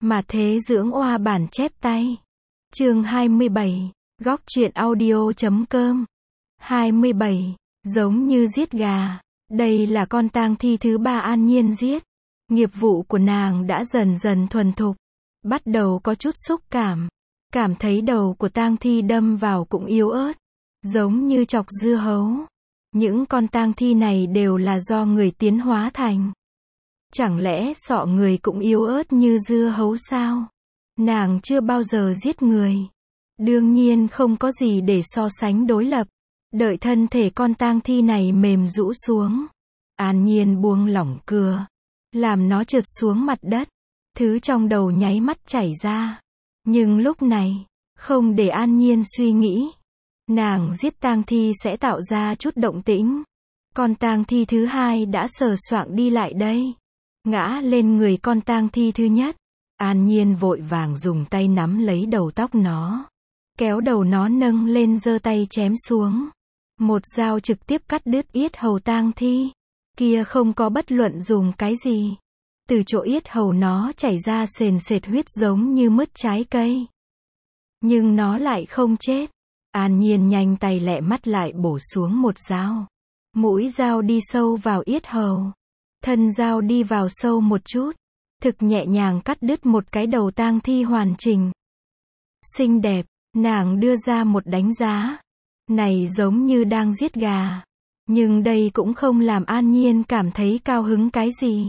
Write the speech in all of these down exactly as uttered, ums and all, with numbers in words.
Mà thế dưỡng oa bản chép tay. Chương hai mươi bảy, góc truyện audio chấm com. hai mươi bảy, giống như giết gà. Đây là con tang thi thứ ba An Nhiên giết. Nghiệp vụ của nàng đã dần dần thuần thục. Bắt đầu có chút xúc cảm. Cảm thấy đầu của tang thi đâm vào cũng yếu ớt. Giống như chọc dưa hấu. Những con tang thi này đều là do người tiến hóa thành. Chẳng lẽ sọ người cũng yếu ớt như dưa hấu sao? Nàng chưa bao giờ giết người. Đương nhiên không có gì để so sánh đối lập. Đợi thân thể con tang thi này mềm rũ xuống. An Nhiên buông lỏng cưa. Làm nó trượt xuống mặt đất. Thứ trong đầu nháy mắt chảy ra. Nhưng lúc này, không để An Nhiên suy nghĩ. Nàng giết tang thi sẽ tạo ra chút động tĩnh. Con tang thi thứ hai đã sờ soạng đi lại đây. Ngã lên người con tang thi thứ nhất. An Nhiên vội vàng dùng tay nắm lấy đầu tóc nó. Kéo đầu nó nâng lên giơ tay chém xuống. Một dao trực tiếp cắt đứt yết hầu tang thi. Kia không có bất luận dùng cái gì. Từ chỗ yết hầu nó chảy ra sền sệt huyết giống như mứt trái cây. Nhưng nó lại không chết. An Nhiên nhanh tay lẹ mắt lại bổ xuống một dao. Mũi dao đi sâu vào yết hầu. Thân dao đi vào sâu một chút. Thực nhẹ nhàng cắt đứt một cái đầu tang thi hoàn chỉnh. Xinh đẹp, nàng đưa ra một đánh giá. Này giống như đang giết gà. Nhưng đây cũng không làm An Nhiên cảm thấy cao hứng cái gì.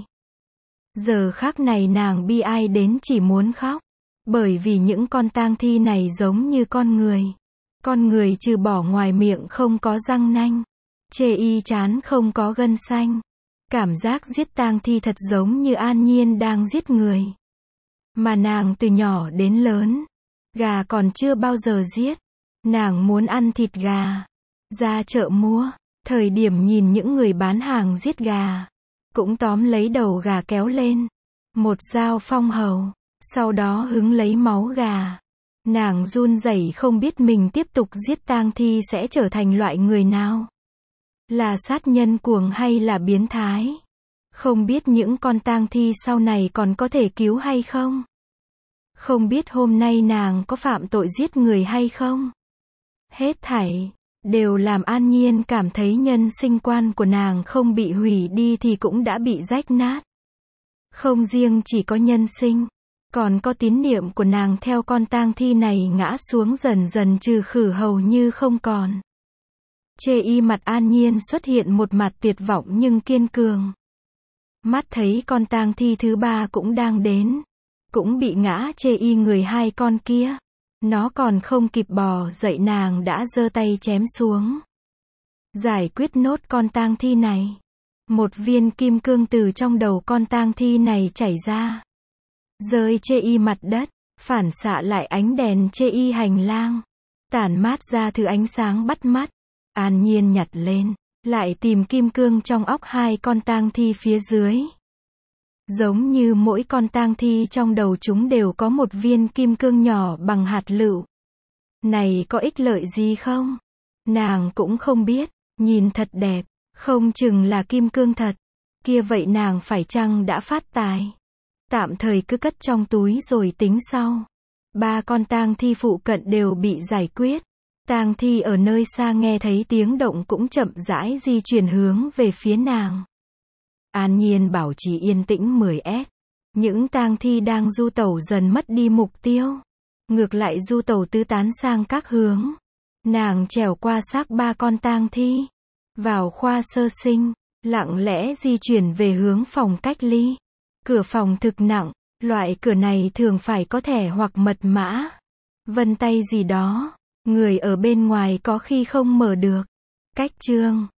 Giờ khắc này nàng bi ai đến chỉ muốn khóc. Bởi vì những con tang thi này giống như con người. Con người trừ bỏ ngoài miệng không có răng nanh. Chê y chán không có gân xanh. Cảm giác giết tang thi thật giống như An Nhiên đang giết người. Mà nàng từ nhỏ đến lớn. Gà còn chưa bao giờ giết. Nàng muốn ăn thịt gà. Ra chợ mua. Thời điểm nhìn những người bán hàng giết gà. Cũng tóm lấy đầu gà kéo lên. Một dao phong hầu. Sau đó hứng lấy máu gà. Nàng run rẩy không biết mình tiếp tục giết tang thi sẽ trở thành loại người nào. Là sát nhân cuồng hay là biến thái? Không biết những con tang thi sau này còn có thể cứu hay không? Không biết hôm nay nàng có phạm tội giết người hay không? Hết thảy đều làm An Nhiên cảm thấy nhân sinh quan của nàng không bị hủy đi thì cũng đã bị rách nát. Không riêng chỉ có nhân sinh, còn có tín niệm của nàng theo con tang thi này ngã xuống dần dần trừ khử hầu như không còn. Chê y mặt An Nhiên xuất hiện một mặt tuyệt vọng nhưng kiên cường. Mắt thấy con tang thi thứ ba cũng đang đến. Cũng bị ngã chê y người hai con kia. Nó còn không kịp bò dậy nàng đã giơ tay chém xuống. Giải quyết nốt con tang thi này. Một viên kim cương từ trong đầu con tang thi này chảy ra. Rơi chê y mặt đất. Phản xạ lại ánh đèn chê y hành lang. Tản mát ra thứ ánh sáng bắt mắt. An Nhiên nhặt lên, lại tìm kim cương trong óc hai con tang thi phía dưới. Giống như mỗi con tang thi trong đầu chúng đều có một viên kim cương nhỏ bằng hạt lựu. Này có ích lợi gì không? Nàng cũng không biết, nhìn thật đẹp, không chừng là kim cương thật. Kia vậy nàng phải chăng đã phát tài? Tạm thời cứ cất trong túi rồi tính sau. Ba con tang thi phụ cận đều bị giải quyết. Tang thi ở nơi xa nghe thấy tiếng động cũng chậm rãi di chuyển hướng về phía nàng. An Nhiên bảo trì yên tĩnh mười ét. Những tang thi đang du tẩu dần mất đi mục tiêu. Ngược lại du tẩu tứ tán sang các hướng. Nàng trèo qua xác ba con tang thi. Vào khoa sơ sinh, lặng lẽ di chuyển về hướng phòng cách ly. Cửa phòng thực nặng, loại cửa này thường phải có thẻ hoặc mật mã. Vân tay gì đó. Người ở bên ngoài có khi không mở được. Cách chương